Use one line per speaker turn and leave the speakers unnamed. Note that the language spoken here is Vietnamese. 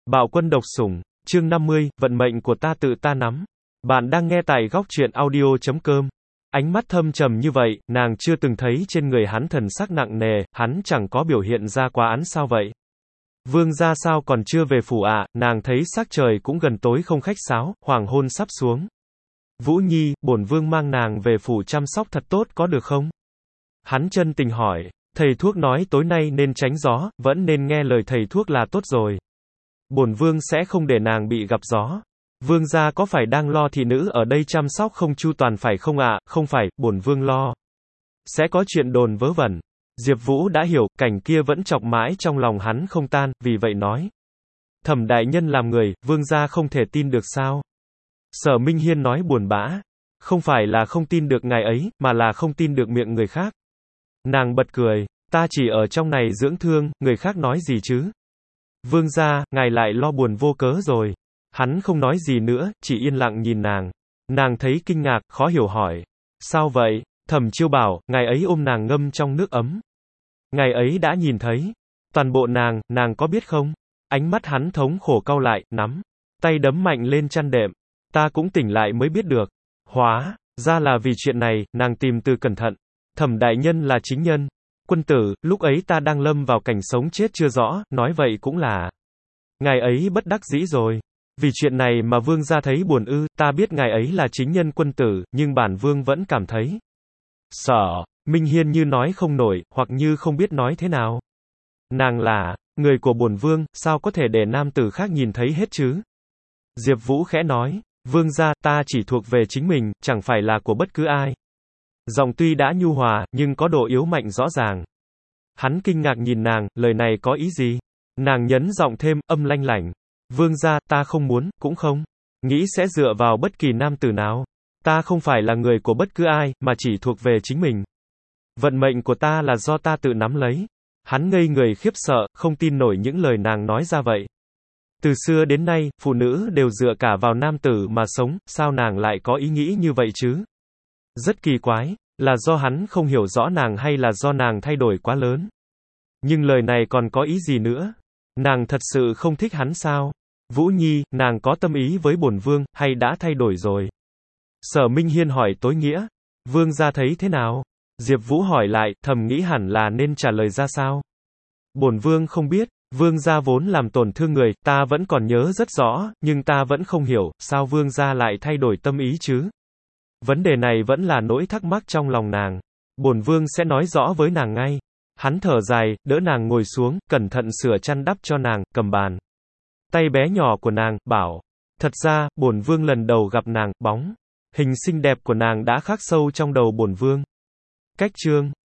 Bạo quân độc sủng, chương 50, vận mệnh của ta tự ta nắm. Bạn đang nghe tại góc truyện audio.com. Ánh mắt thâm trầm như vậy, nàng chưa từng thấy trên người hắn thần sắc nặng nề, hắn chẳng có biểu hiện ra quá án sao vậy? Vương gia sao còn chưa về phủ ạ? Nàng thấy sắc trời cũng gần tối không khách sáo, hoàng hôn sắp xuống. Vũ Nhi, bổn vương mang nàng về phủ chăm sóc thật tốt có được không? Hắn chân tình hỏi, thầy thuốc nói tối nay nên tránh gió, vẫn nên nghe lời thầy thuốc là tốt rồi. Bổn vương sẽ không để nàng bị gặp gió. Vương gia có phải đang lo thị nữ ở đây chăm sóc không chu toàn phải không ạ? Không phải, bổn vương lo sẽ có chuyện đồn vớ vẩn. Diệp Vũ đã hiểu, cảnh kia vẫn chọc mãi trong lòng hắn không tan, vì vậy nói. Thẩm đại nhân làm người, vương gia không thể tin được sao? Sở Minh Hiên nói buồn bã. Không phải là không tin được ngài ấy, mà là không tin được miệng người khác. Nàng bật cười, ta chỉ ở trong này dưỡng thương, người khác nói gì chứ? Vương gia, ngài lại lo buồn vô cớ rồi. Hắn không nói gì nữa, chỉ yên lặng nhìn nàng. Nàng thấy kinh ngạc, khó hiểu hỏi. Sao vậy? Thẩm Chiêu bảo, ngài ấy ôm nàng ngâm trong nước ấm. Ngài ấy đã nhìn thấy. Toàn bộ nàng có biết không? Ánh mắt hắn thống khổ cau lại, nắm tay đấm mạnh lên chăn đệm. Ta cũng tỉnh lại mới biết được. Hóa ra là vì chuyện này, nàng tìm từ cẩn thận. Thẩm đại nhân là chính nhân. Quân tử, lúc ấy ta đang lâm vào cảnh sống chết chưa rõ, nói vậy cũng là. Ngài ấy bất đắc dĩ rồi. Vì chuyện này mà vương gia thấy buồn ư, ta biết ngài ấy là chính nhân quân tử, nhưng bản vương vẫn cảm thấy. Sở Minh Hiên như nói không nổi, hoặc như không biết nói thế nào. Nàng là người của bổn vương, sao có thể để nam tử khác nhìn thấy hết chứ? Diệp Vũ khẽ nói, vương gia, ta chỉ thuộc về chính mình, chẳng phải là của bất cứ ai. Giọng tuy đã nhu hòa, nhưng có độ yếu mạnh rõ ràng. Hắn kinh ngạc nhìn nàng, lời này có ý gì? Nàng nhấn giọng thêm, âm lanh lảnh. Vương gia, ta không muốn, cũng không nghĩ sẽ dựa vào bất kỳ nam tử nào. Ta không phải là người của bất cứ ai, mà chỉ thuộc về chính mình. Vận mệnh của ta là do ta tự nắm lấy. Hắn ngây người khiếp sợ, không tin nổi những lời nàng nói ra vậy. Từ xưa đến nay, phụ nữ đều dựa cả vào nam tử mà sống, sao nàng lại có ý nghĩ như vậy chứ? Rất kỳ quái, là do hắn không hiểu rõ nàng hay là do nàng thay đổi quá lớn? Nhưng lời này còn có ý gì nữa? Nàng thật sự không thích hắn sao? Vũ Nhi, nàng có tâm ý với bổn vương, hay đã thay đổi rồi? Sở Minh Hiên hỏi tối nghĩa. Vương gia thấy thế nào? Diệp Vũ hỏi lại, thầm nghĩ hẳn là nên trả lời ra sao? Bổn vương không biết, vương gia vốn làm tổn thương người, ta vẫn còn nhớ rất rõ, nhưng ta vẫn không hiểu, sao vương gia lại thay đổi tâm ý chứ? Vấn đề này vẫn là nỗi thắc mắc trong lòng nàng. Bổn vương sẽ nói rõ với nàng ngay. Hắn thở dài, đỡ nàng ngồi xuống, cẩn thận sửa chăn đắp cho nàng, cầm bàn tay bé nhỏ của nàng, bảo. Thật ra, bổn vương lần đầu gặp nàng, bóng hình xinh đẹp của nàng đã khắc sâu trong đầu bổn vương. Cách chương